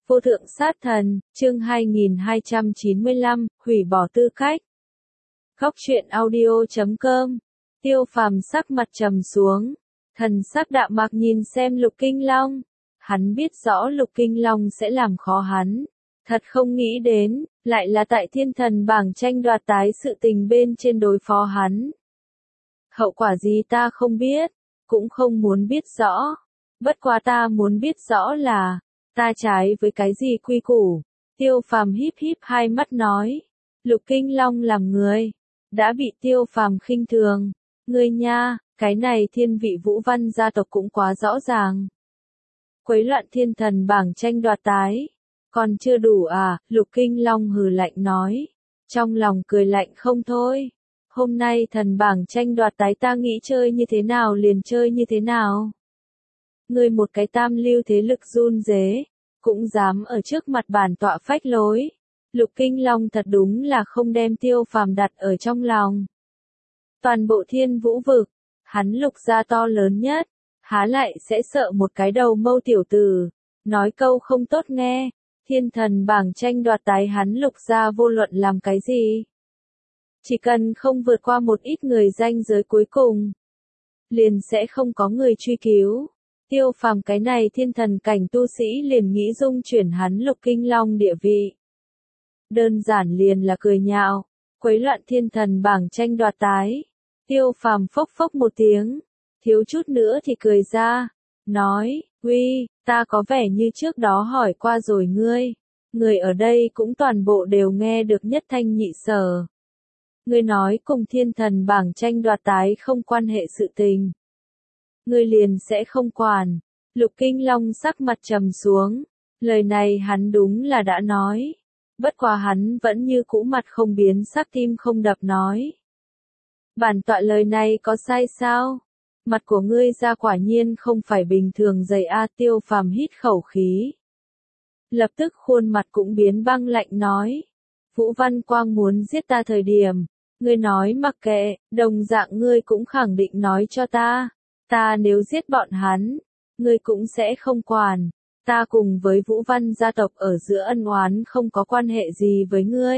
Vô thượng sát thần, chương 2295, hủy bỏ tư cách. Góc truyện audio.com. Tiêu Phàm sắc mặt trầm xuống, thần sắc đạm mạc nhìn xem Lục Kinh Long. Hắn biết rõ Lục Kinh Long sẽ làm khó hắn, thật không nghĩ đến, lại là tại thiên thần bảng tranh đoạt tái sự tình bên trên đối phó hắn. Hậu quả gì ta không biết, cũng không muốn biết rõ. Bất quá ta muốn biết rõ là, ta trái với cái gì quy củ. Tiêu Phàm híp híp hai mắt nói. Lục Kinh Long làm người, đã bị Tiêu Phàm khinh thường. Ngươi nha, cái này thiên vị Vũ Văn gia tộc cũng quá rõ ràng. Quấy loạn thiên thần bảng tranh đoạt tái. Còn chưa đủ à, Lục Kinh Long hừ lạnh nói. Trong lòng cười lạnh không thôi. Hôm nay thần bảng tranh đoạt tái ta nghĩ chơi như thế nào liền chơi như thế nào. Ngươi một cái tam lưu thế lực run rế, cũng dám ở trước mặt bản tọa phách lối. Lục Kinh Long thật đúng là không đem Tiêu Phàm đặt ở trong lòng. Toàn bộ thiên vũ vực, hắn Lục gia to lớn nhất, há lại sẽ sợ một cái đầu mâu tiểu tử. Nói câu không tốt nghe, thiên thần bảng tranh đoạt tái hắn Lục gia vô luận làm cái gì. Chỉ cần không vượt qua một ít người ranh giới cuối cùng, liền sẽ không có người truy cứu. Tiêu Phàm cái này thiên thần cảnh tu sĩ liền nghĩ dung chuyển hắn Lục Kinh Long địa vị. Đơn giản liền là cười nhạo, quấy loạn thiên thần bảng tranh đoạt tái. Tiêu Phàm phốc phốc một tiếng, thiếu chút nữa thì cười ra, nói, uy, ta có vẻ như trước đó hỏi qua rồi ngươi. Người ở đây cũng toàn bộ đều nghe được nhất thanh nhị sở. Ngươi nói cùng thiên thần bảng tranh đoạt tái không quan hệ sự tình. Ngươi liền sẽ không quản. Lục Kinh Long sắc mặt trầm xuống. Lời này hắn đúng là đã nói. Bất quá hắn vẫn như cũ mặt không biến sắc tim không đập nói. Bản tọa lời này có sai sao? Mặt của ngươi ra quả nhiên không phải bình thường dày a. Tiêu Phàm hít khẩu khí. Lập tức khuôn mặt cũng biến băng lạnh nói. Vũ Văn Quang muốn giết ta thời điểm. Ngươi nói mặc kệ, đồng dạng ngươi cũng khẳng định nói cho ta. Ta nếu giết bọn hắn, ngươi cũng sẽ không quản. Ta cùng với Vũ Văn gia tộc ở giữa ân oán không có quan hệ gì với ngươi.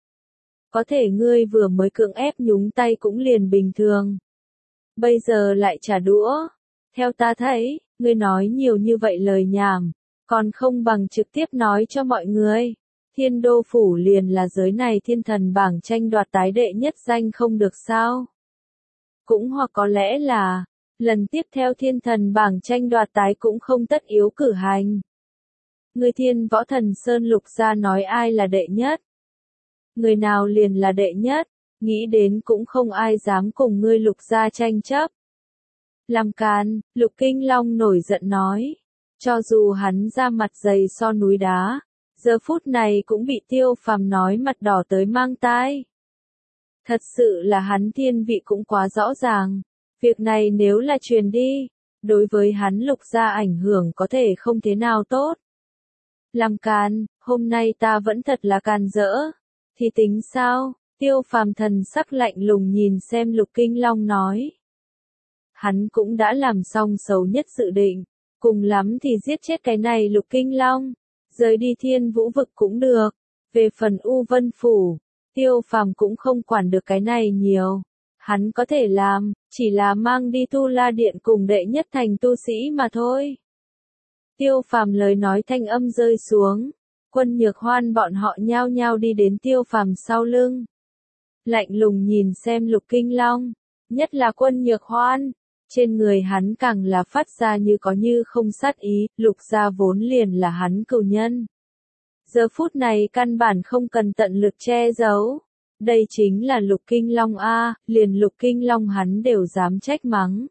Có thể ngươi vừa mới cưỡng ép nhúng tay cũng liền bình thường. Bây giờ lại trả đũa. Theo ta thấy, ngươi nói nhiều như vậy lời nhảm, còn không bằng trực tiếp nói cho mọi người. Thiên Đô Phủ liền là giới này thiên thần bảng tranh đoạt tái đệ nhất danh không được sao? Cũng hoặc có lẽ là, lần tiếp theo thiên thần bảng tranh đoạt tái cũng không tất yếu cử hành. Người Thiên Võ Thần Sơn Lục gia nói ai là đệ nhất? Người nào liền là đệ nhất, nghĩ đến cũng không ai dám cùng ngươi Lục gia tranh chấp. Làm càn, Lục Kinh Long nổi giận nói. Cho dù hắn ra mặt dày so núi đá, giờ phút này cũng bị Tiêu Phàm nói mặt đỏ tới mang tai. Thật sự là hắn thiên vị cũng quá rõ ràng. Việc này nếu là truyền đi, đối với hắn Lục gia ảnh hưởng có thể không thế nào tốt. Làm càn, hôm nay ta vẫn thật là càn rỡ. Thì tính sao? Tiêu Phàm thần sắc lạnh lùng nhìn xem Lục Kinh Long nói. Hắn cũng đã làm xong xấu nhất dự định, cùng lắm thì giết chết cái này Lục Kinh Long, rời đi thiên vũ vực cũng được. Về phần U Vân Phủ, Tiêu Phàm cũng không quản được cái này nhiều. Hắn có thể làm, chỉ là mang đi Tu La Điện cùng đệ nhất thành tu sĩ mà thôi. Tiêu Phàm lời nói thanh âm rơi xuống, Quân Nhược Hoan bọn họ nhao nhao đi đến Tiêu Phàm sau lưng. Lạnh lùng nhìn xem Lục Kinh Long, nhất là Quân Nhược Hoan, trên người hắn càng là phát ra như có như không sát ý, Lục gia vốn liền là hắn cừu nhân. Giờ phút này căn bản không cần tận lực che giấu. Đây chính là Lục Kinh Long a, liền Lục Kinh Long hắn đều dám trách mắng.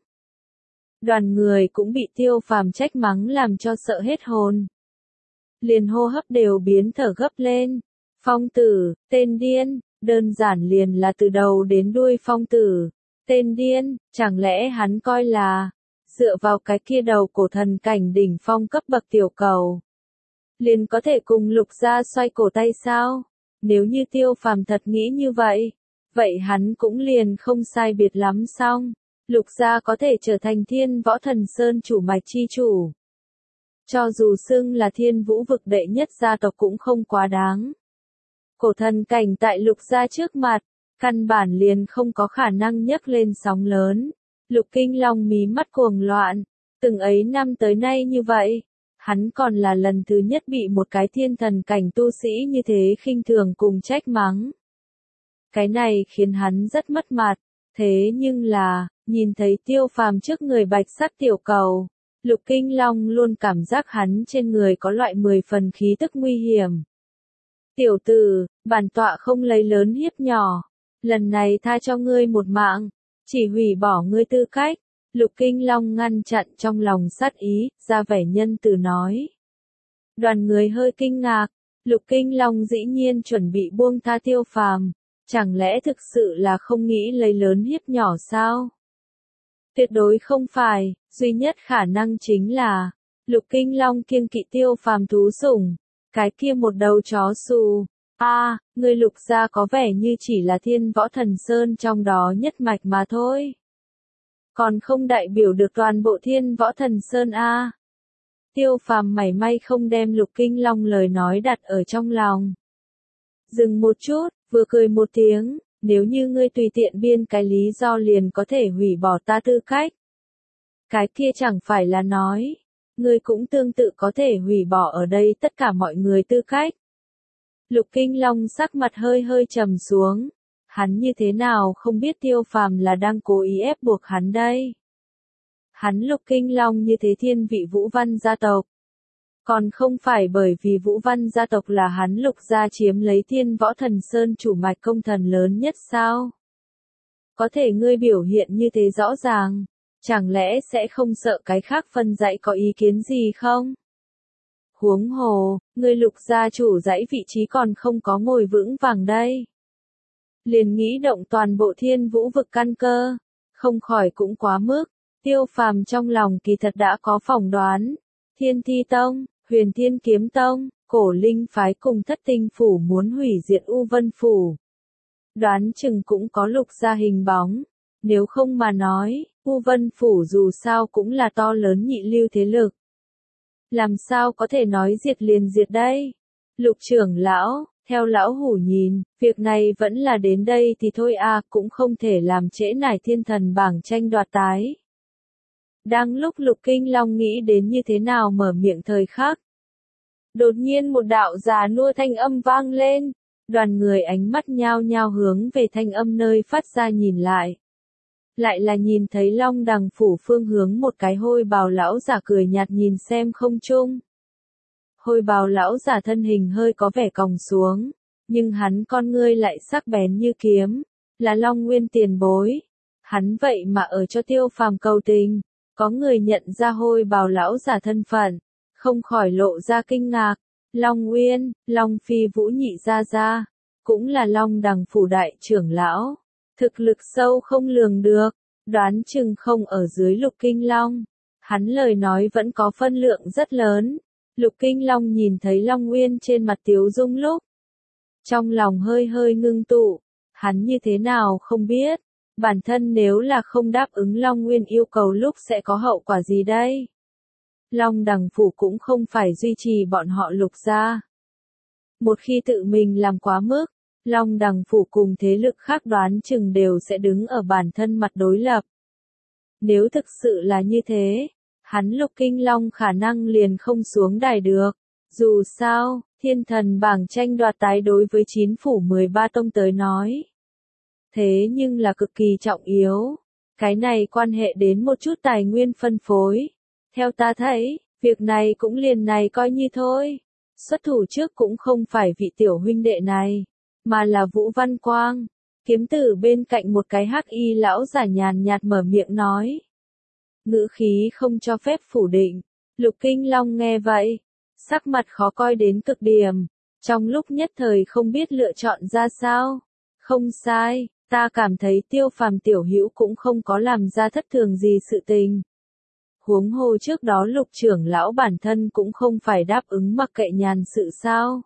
Đoàn người cũng bị Tiêu Phàm trách mắng làm cho sợ hết hồn. Liền hô hấp đều biến thở gấp lên. Phong tử, tên điên, đơn giản liền là từ đầu đến đuôi phong tử. Tên điên, chẳng lẽ hắn coi là, dựa vào cái kia đầu cổ thần cảnh đỉnh phong cấp bậc tiểu cầu, liền có thể cùng Lục gia xoay cổ tay sao? Nếu như Tiêu Phàm thật nghĩ như vậy, vậy hắn cũng liền không sai biệt lắm xong. Lục gia có thể trở thành Thiên Võ Thần Sơn chủ mạch chi chủ. Cho dù xưng là Thiên Vũ vực đệ nhất gia tộc cũng không quá đáng. Cổ thần cảnh tại Lục gia trước mặt, căn bản liền không có khả năng nhấc lên sóng lớn. Lục Kinh Long mí mắt cuồng loạn, từng ấy năm tới nay như vậy, hắn còn là lần thứ nhất bị một cái thiên thần cảnh tu sĩ như thế khinh thường cùng trách mắng. Cái này khiến hắn rất mất mặt, thế nhưng là, nhìn thấy Tiêu Phàm trước người bạch sắc tiểu cầu, Lục Kinh Long luôn cảm giác hắn trên người có loại 10 phần khí tức nguy hiểm. Tiểu tử, bản tọa không lấy lớn hiếp nhỏ, lần này tha cho ngươi một mạng, chỉ hủy bỏ ngươi tư cách. Lục Kinh Long ngăn chặn trong lòng sát ý, ra vẻ nhân từ nói. Đoàn người hơi kinh ngạc, Lục Kinh Long dĩ nhiên chuẩn bị buông tha Tiêu Phàm, chẳng lẽ thực sự là không nghĩ lấy lớn hiếp nhỏ sao? Tuyệt đối không phải, duy nhất khả năng chính là, Lục Kinh Long kiêng kỵ Tiêu Phàm thú sủng, cái kia một đầu chó xù. Người Lục gia có vẻ như chỉ là Thiên Võ Thần Sơn trong đó nhất mạch mà thôi. Còn không đại biểu được toàn bộ Thiên Võ Thần Sơn a. Tiêu Phàm mảy may không đem Lục Kinh Long lời nói đặt ở trong lòng. Dừng một chút, vừa cười một tiếng, nếu như ngươi tùy tiện biên cái lý do liền có thể hủy bỏ ta tư cách. Cái kia chẳng phải là nói, ngươi cũng tương tự có thể hủy bỏ ở đây tất cả mọi người tư cách. Lục Kinh Long sắc mặt hơi hơi trầm xuống. Hắn như thế nào không biết Tiêu Phàm là đang cố ý ép buộc hắn đây. Hắn Lục Kinh Long như thế thiên vị Vũ Văn gia tộc. Còn không phải bởi vì Vũ Văn gia tộc là hắn Lục gia chiếm lấy Thiên Võ Thần Sơn chủ mạch công thần lớn nhất sao? Có thể ngươi biểu hiện như thế rõ ràng, chẳng lẽ sẽ không sợ cái khác phân dãy có ý kiến gì không? Huống hồ, ngươi Lục gia chủ dãy vị trí còn không có ngồi vững vàng đây. Liền nghĩ động toàn bộ Thiên Vũ vực căn cơ, không khỏi cũng quá mức. Tiêu Phàm trong lòng kỳ thật đã có phỏng đoán, Thiên Thi Tông, Huyền Thiên Kiếm Tông, Cổ Linh phái cùng Thất Tinh phủ muốn hủy diệt U Vân phủ. Đoán chừng cũng có Lục gia hình bóng, nếu không mà nói, U Vân phủ dù sao cũng là to lớn nhị lưu thế lực. Làm sao có thể nói diệt liền diệt đây? Lục trưởng lão, theo lão hủ nhìn, việc này vẫn là đến đây thì thôi cũng không thể làm trễ nải thiên thần bảng tranh đoạt tái. Đang lúc Lục Kinh Long nghĩ đến như thế nào mở miệng thời khắc. Đột nhiên một đạo già nua thanh âm vang lên, đoàn người ánh mắt nhao nhao hướng về thanh âm nơi phát ra nhìn lại. Lại là nhìn thấy Long Đằng phủ phương hướng một cái hôi bào lão giả cười nhạt nhìn xem không trung. Hôi bào lão giả thân hình hơi có vẻ còng xuống, nhưng hắn con ngươi lại sắc bén như kiếm, là Long Nguyên tiền bối. Hắn vậy mà ở cho Tiêu Phàm cầu tình, có người nhận ra hôi bào lão giả thân phận, không khỏi lộ ra kinh ngạc. Long Nguyên, Long Phi Vũ nhị gia gia, cũng là Long Đằng phủ đại trưởng lão, thực lực sâu không lường được, đoán chừng không ở dưới Lục Kinh Long. Hắn lời nói vẫn có phân lượng rất lớn. Lục Kinh Long nhìn thấy Long Nguyên trên mặt tiếu dung lúc, trong lòng hơi hơi ngưng tụ, hắn như thế nào không biết, bản thân nếu là không đáp ứng Long Nguyên yêu cầu lúc sẽ có hậu quả gì đây? Long Đằng phủ cũng không phải duy trì bọn họ Lục gia. Một khi tự mình làm quá mức, Long Đằng phủ cùng thế lực khác đoán chừng đều sẽ đứng ở bản thân mặt đối lập. Nếu thực sự là như thế, hắn Lục Kinh Long khả năng liền không xuống đài được. Dù sao, thiên thần bảng tranh đoạt tái đối với 9 phủ 13 tông tới nói. Thế nhưng là cực kỳ trọng yếu. Cái này quan hệ đến một chút tài nguyên phân phối. Theo ta thấy, việc này cũng liền này coi như thôi. Xuất thủ trước cũng không phải vị tiểu huynh đệ này, mà là Vũ Văn Quang. Kiếm tử bên cạnh một cái hắc y lão giả nhàn nhạt mở miệng nói. Ngữ khí không cho phép phủ định. Lục Kinh Long nghe vậy, sắc mặt khó coi đến cực điểm, trong lúc nhất thời không biết lựa chọn ra sao. Không sai, ta cảm thấy Tiêu Phàm tiểu hữu cũng không có làm ra thất thường gì sự tình. Huống hồ trước đó Lục trưởng lão bản thân cũng không phải đáp ứng mặc kệ nhàn sự sao.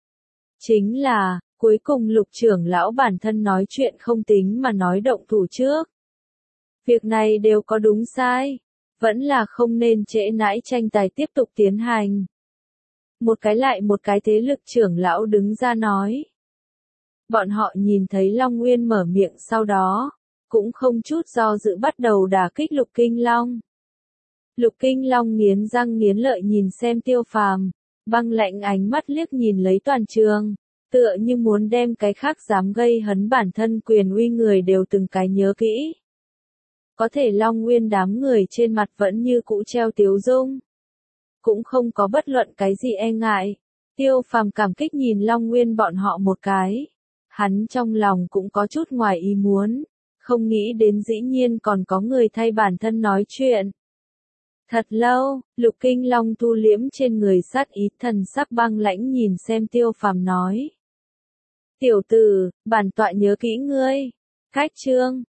Chính là, cuối cùng Lục trưởng lão bản thân nói chuyện không tính mà nói động thủ trước. Việc này đều có đúng sai. Vẫn là không nên trễ nãi tranh tài tiếp tục tiến hành. Một cái lại một cái thế lực trưởng lão đứng ra nói. Bọn họ nhìn thấy Long Nguyên mở miệng sau đó, cũng không chút do dự bắt đầu đả kích Lục Kinh Long. Lục Kinh Long nghiến răng nghiến lợi nhìn xem Tiêu Phàm, băng lạnh ánh mắt liếc nhìn lấy toàn trường, tựa như muốn đem cái khác dám gây hấn bản thân quyền uy người đều từng cái nhớ kỹ. Có thể Long Nguyên đám người trên mặt vẫn như cũ treo tiếu dung, cũng không có bất luận cái gì e ngại. Tiêu Phàm cảm kích nhìn Long Nguyên bọn họ một cái, hắn trong lòng cũng có chút ngoài ý muốn, không nghĩ đến dĩ nhiên còn có người thay bản thân nói chuyện. Thật lâu, Lục Kinh Long thu liễm trên người sát ý, thần sắc băng lãnh nhìn xem Tiêu Phàm nói. Tiểu tử, bản tọa nhớ kỹ ngươi. Khách trương,